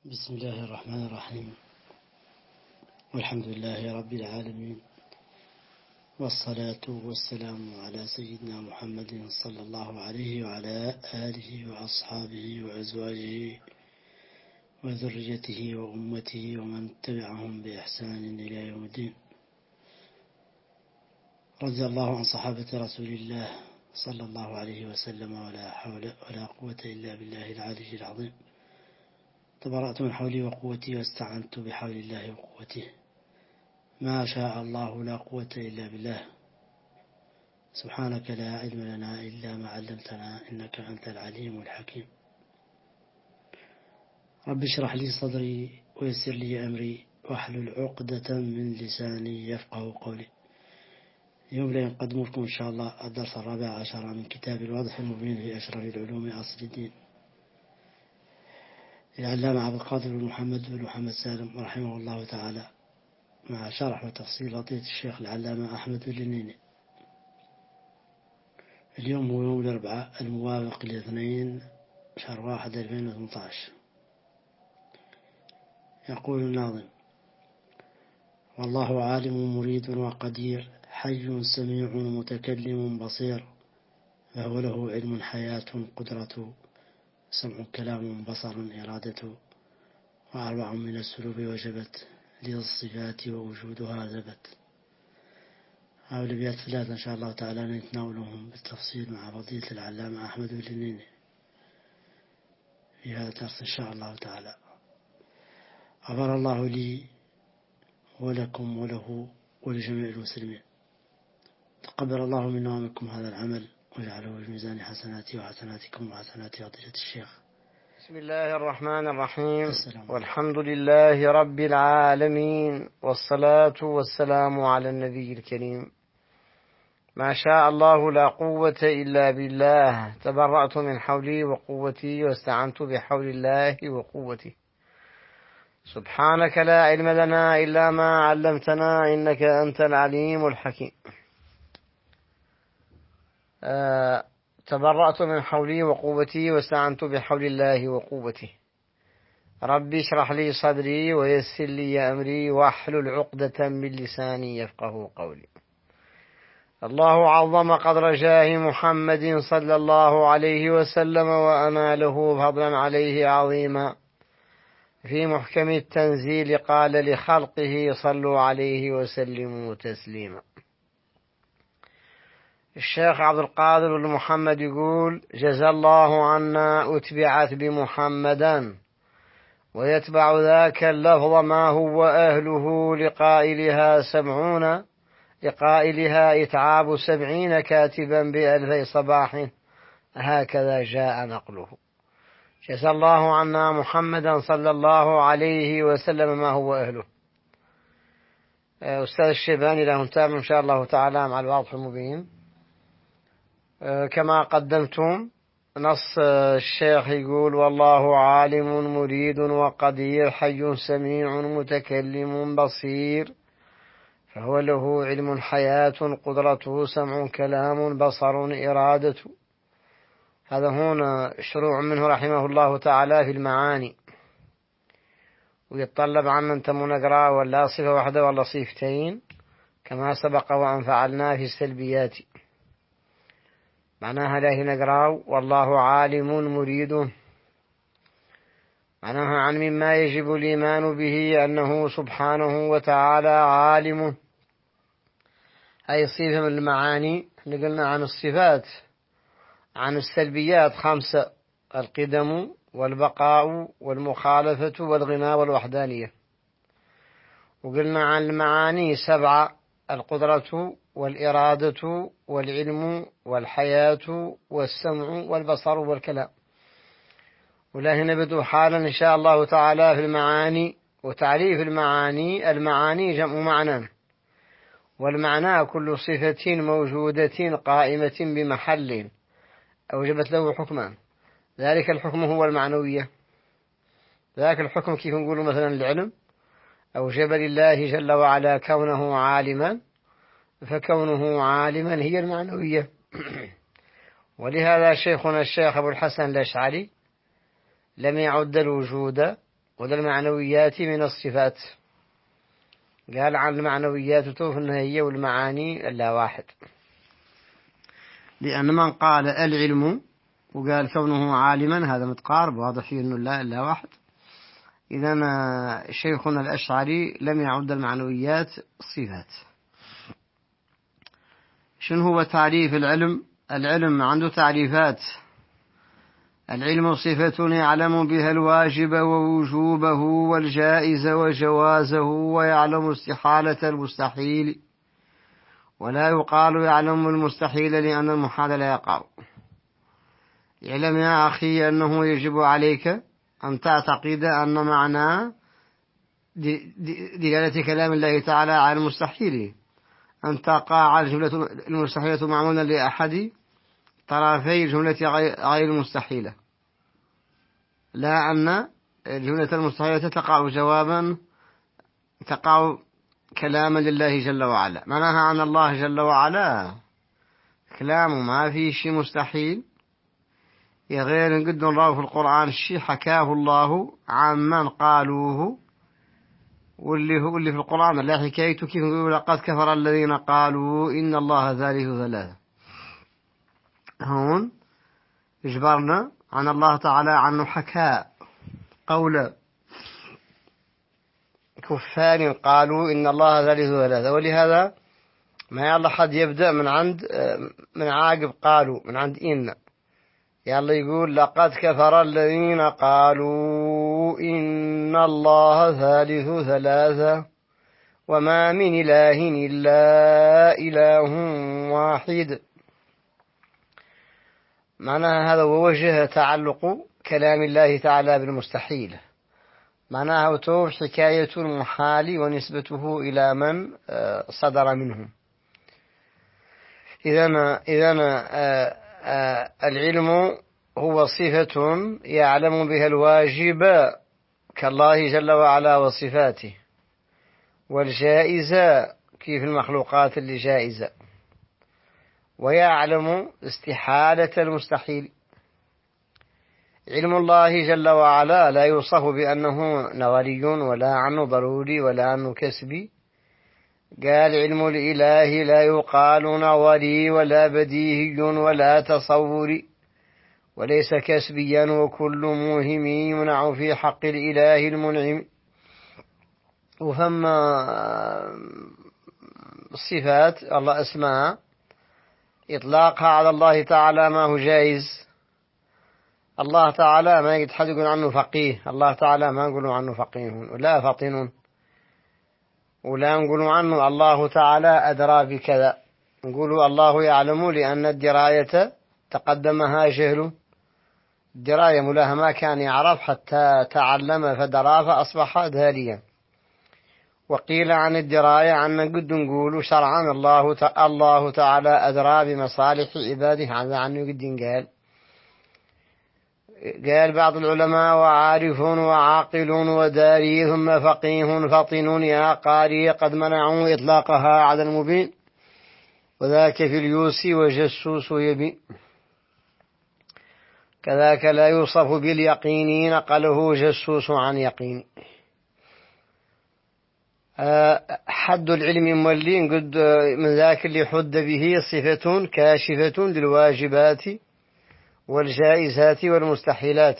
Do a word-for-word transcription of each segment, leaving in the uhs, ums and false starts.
بسم الله الرحمن الرحيم. والحمد لله رب العالمين، والصلاة والسلام على سيدنا محمد صلى الله عليه وعلى آله وأصحابه وأزواجه وذريته وأمته ومن تبعهم بإحسان إلى يوم الدين. رضي الله عن صحابة رسول الله صلى الله عليه وسلم، ولا حول ولا قوة إلا بالله العلي العظيم. تبرأت من حولي وقوتي واستعنت بحول الله وقوته، ما شاء الله لا قوة إلا بالله. سبحانك لا علم لنا إلا ما علمتنا إنك أنت العليم الحكيم. رب اشرح لي صدري ويسر لي أمري واحلل عقدة من لساني يفقه قولي. اليوم لا نقدم لكم إن شاء الله الدرس الرابع عشر من كتاب الواضح المبين في أشرف العلوم أصل الدين للعلامة عبد القادر بن محمد بن محمد سالم رحمه الله تعالى، مع شرح وتفصيل لطيف الشيخ العلامة أحمد الجنيني. اليوم هو يوم الأربعاء الموافق لاثنين شهر واحد ألفين وثمانية عشر. يقول الناظم: والله عالم مريد وقدير، حي سميع متكلم بصير، فهو له علم حياة قدرة، سمع كلام بصر إرادة، وأربع من السلوب وجبت لذا الصفات ووجودها ثبت. هؤلاء الأبيات ثلاثة إن شاء الله تعالى نتناولهم بالتفصيل مع فضيلة العلامة أحمد الجنيني في هذا الدرس إن شاء الله تعالى. غفر الله لي ولكم وله ولجميع المسلمين. تقبل الله منا ومنكم هذا العمل وجعله في ميزان حسناتي وحسناتكم وحسنات فضيلة الشيخ. بسم الله الرحمن الرحيم. السلام. والحمد لله رب العالمين، والصلاة والسلام على النبي الكريم. ما شاء الله لا قوة إلا بالله، تبرأت من حولي وقوتي واستعنت بحول الله وقوتي. سبحانك لا علم لنا إلا ما علمتنا إنك أنت العليم الحكيم. آه تبرأت من حولي وقوتي واستعنت بحول الله وقوتي. ربي اشرح لي صدري ويسر لي أمري واحلل عقدة من لساني يفقه قولي. الله عظم قدر جاه محمد صلى الله عليه وسلم وأناله فضلا عليه عظيما. في محكم التنزيل قال لخلقه صلوا عليه وسلموا تسليما. الشيخ عبد القادر بن محمد يقول: جزى الله عنا أتبعت بمحمدا، ويتبع ذاك اللفظ ما هو أهله، لقائلها سبعون لقائلها إتعاب سبعين كاتبا بألفي صباح، هكذا جاء نقله. جزى الله عنا محمدا صلى الله عليه وسلم ما هو أهله. أستاذ الشيباني له نتابع إن شاء الله تعالى مع الواضح المبين. كما قدمتم نص الشيخ يقول: والله عالم مريد وقدير، حي سميع متكلم بصير، فهو له علم حياة قدرته، سمع كلام بصر إرادة. هذا هنا شروع منه رحمه الله تعالى في المعاني، ويتطلب عنا أن نقرأ ولا صفة واحدة ولا صفتين كما سبق وأن فعلنا في السلبيات. معناها لا نقرأ والله عالم مريد، معناها عن مما يجب الإيمان به أنه سبحانه وتعالى عالم، أي صفة من المعاني. قلنا عن الصفات عن السلبيات خمسة: القدم والبقاء والمخالفة والغنى والوحدانية. وقلنا عن المعاني سبعة: القدرة والإرادة والعلم والحياة والسمع والبصر والكلام. ولا هنا بدو حالا إن شاء الله تعالى في المعاني وتعريف المعاني. المعاني جمع معنى، والمعنى كل صفة موجودة قائمة بمحل أوجبت له حكما، ذلك الحكم هو المعنوية. ذاك الحكم كيف نقول مثلا العلم أوجب لله جل وعلا كونه عالما، فكونه عالما هي المعنوية. ولهذا شيخنا الشيخ أبو الحسن الأشعري لم يعد الوجود ولا المعنويات من الصفات. قال عن المعنويات توف أنها هي والمعاني لا واحد، لأن من قال العلم وقال كونه عالما هذا متقارب واضح فيه أنه لا إلا واحد. إذن شيخنا الأشعري لم يعد المعنويات صفات. شنو هو تعريف العلم؟ العلم عنده تعريفات. العلم صفة يعلم بها الواجب ووجوبه والجائز وجوازه، ويعلم استحالة المستحيل، ولا يقال يعلم المستحيل لأن المحال لا يقع. اعلم يا أخي أنه يجب عليك أن تعتقد أن معنى دلالة كلام الله تعالى على المستحيل أن تقع الجملة المستحيلة معمولا لأحد طرفي الجملة غير المستحيلة، لا أن الجملة المستحيلة تقع جوابا تقع كلاما لله جل وعلا. معناها أن الله جل وعلا كلام ما فيه شيء مستحيل، غير قد الله في القرآن الشيء حكاه الله عن من قالوه، واللي هو اللي في القرآن لا حكايته كيف يقول لقد كفر الذين قالوا إن الله ثالث ثلاثة. هون إجبرنا عن الله تعالى عنه حكى قول كفار قالوا إن الله ثالث ثلاثة، ولهذا ما يلا حد يبدأ من عند من عاقب قالوا من عند إن، يلا يقول لقد كفر الذين قالوا إن الله ثالث ثلاثة وما من إله إلا إله واحد. معناها هذا ووجه تعلق كلام الله تعالى بالمستحيل، معناها توب حكاية المحال ونسبته إلى من صدر منهم. إذن إذن العلم هو صفة يعلم بها الواجب كالله جل وعلا وصفاته، والجائزة كيف المخلوقات اللي جائزة، ويعلم استحالة المستحيل. علم الله جل وعلا لا يوصف بأنه نظري ولا عنه ضروري ولا عنه كسبي. قال علم الإله لا يقال نظري ولا بديهي ولا تصوري، وليس كسبيا، وكل موهم يمنع في حق الإله المنعم. وفما الصفات الله أسماء إطلاقها على الله تعالى ما هو جائز. الله تعالى ما يحد يقول عنه فقيه، الله تعالى ما نقول عنه فقيه ولا فطن، ولا نقول عنه الله تعالى أدرى بكذا، نقول الله يعلم لأن الدراية تقدمها جهل. الدراية ملاها ما كان يعرف حتى تعلم فدرى فأصبح داريا. وقيل عن الدراية عن قد نقول شرعا الله الله تعالى أدرى بمصالح عباده، هذا عنه قد قال. قال بعض العلماء وعارف وعاقل وداري ثم فقيه فطن يا قاري قد منعوا إطلاقها على المبين، وذاك في اليوسي وجسوس يبي. كذاك لا يوصف باليقين نقله جسوس عن يقين. حد العلم مولين قد من ذاك اللي حد به صفة كاشفة للواجبات والجائزات والمستحيلات.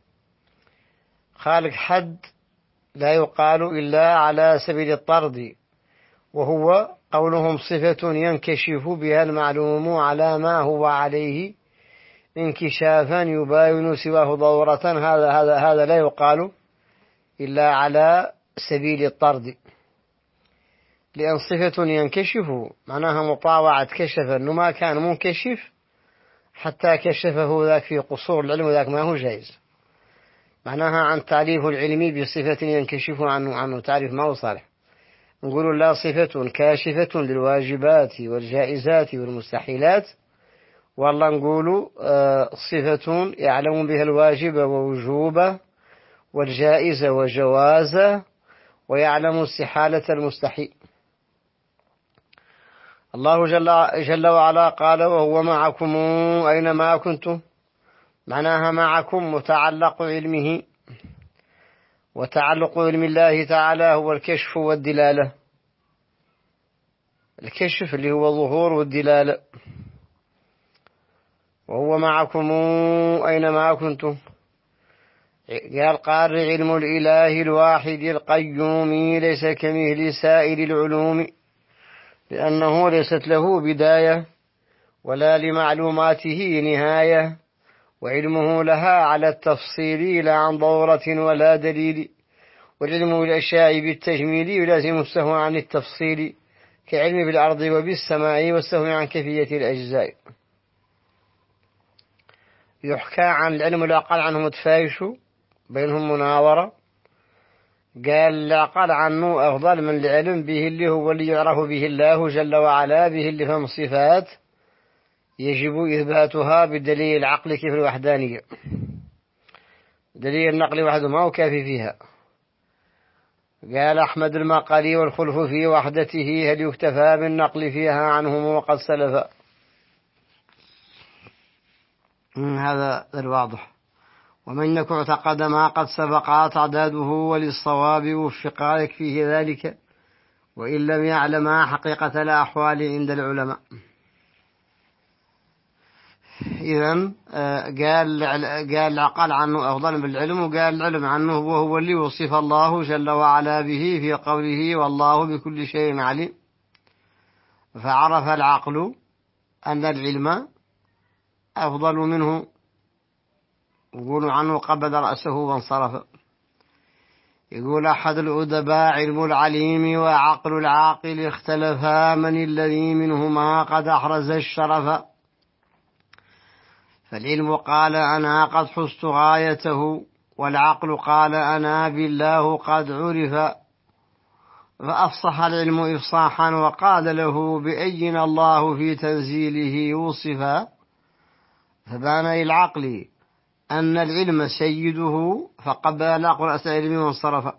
خالق حد لا يقال إلا على سبيل الطرد، وهو قولهم صفة ينكشف بها المعلوم على ما هو عليه انكشافا يباين سواه ضرورة. هذا هذا هذا لا يقال إلا على سبيل الطرد، لأن صفة ينكشف معناها مطاوعة كشف أنه ما كان منكشف حتى كشفه ذاك في قصور العلم، وذاك ما هو جائز. معناها عن تعريف العلم بصفة ينكشف عنه عنه تعريف ما هو صالح. نقول لا صفة كاشفة للواجبات والجائزات والمستحيلات، والله نقول صفة يعلم بها الواجب ووجوبه والجائز وجوازه، ويعلم استحالة المستحيل. الله جل, جل وعلا قال وهو معكم أينما كنتم، معناها معكم متعلق علمه، وتعلق علم الله تعالى هو الكشف والدلالة. الكشف اللي هو الظهور والدلالة، وهو معكم أينما كنتم. قال قال علم الإله الواحد القيوم ليس كمثل سائر العلوم، لأنه ليست له بداية ولا لمعلوماته نهاية، وعلمه لها على التفصيل لا عن ضرورة ولا دليل، والعلم بالأشياء بالتجميل يلازم السهو عن التفصيل، كعلم بالأرض وبالسماء والسهو عن كيفية الأجزاء. يحكى عن العلم لا قال عنه متفايش بينهم مناورة. قال لا قال عنه أفضل من العلم به اللي هو اللي يعرف به الله جل وعلا، به اللي فهم صفات يجب إثباتها بدليل العقل كيف الوحدانية. دليل النقل وحده ما هو كافي فيها. قال أحمد المقالي والخلف في وحدته هل يكتفى بالنقل فيها عنهم وقد سلف. هذا الواضح. ومن يكن اعتقد ما قد سبق تعداده وللصواب وفق يكفيه ذلك، وإن لم يعلم حقيقة الأحوال عند العلماء. إذن قال قال قال عنه أفضل بالعلم، وقال العلم عنه وهو اللي وصف الله جل وعلا به في قوله والله بكل شيء عليم. فعرف العقل أن العلم أفضل منه، يقول عنه قبض رأسه وانصرف. يقول أحد الأدباء علم العليم وعقل العاقل اختلفا، من الذي منهما قد أحرز الشرف. فالعلم قال أنا قد حزت غايته، والعقل قال أنا بالله قد عرف. فأفصح العلم إفصاحا وقال له بأين الله في تنزيله وصفا. فبان للعقل أن العلم سيده فقبل رأس العلم وانصرف.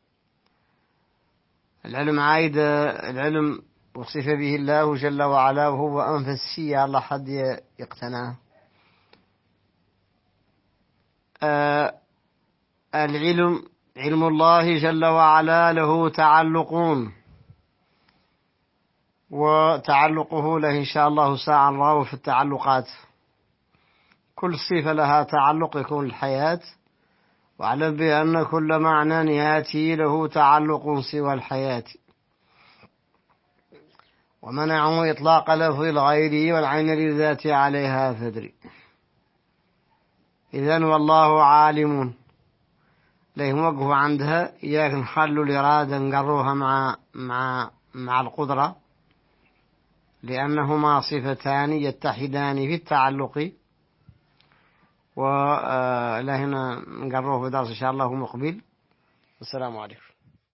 العلم عايد العلم وصف به الله جل وعلا، وهو أنفس شيء على حد يقتنعه. آه العلم علم الله جل وعلا له تعلقون، وتعلقه له إن شاء الله ساعة نراه في التعلقات. كل صفة لها تعلق يكون الحياة، واعلم بأن كل معنى ياتي له تعلق سوى الحياة. ومنعه إطلاق لفظ الغير والعين للذات عليها فدري. إذن والله عالم لهم وقفوا عندها، إياك نخلوا الإرادة نقروها مع مع مع القدرة، لأنهما صفتان يتحدان في التعلق. ولهنا نقروه في درس إن شاء الله مقبل. السلام عليكم.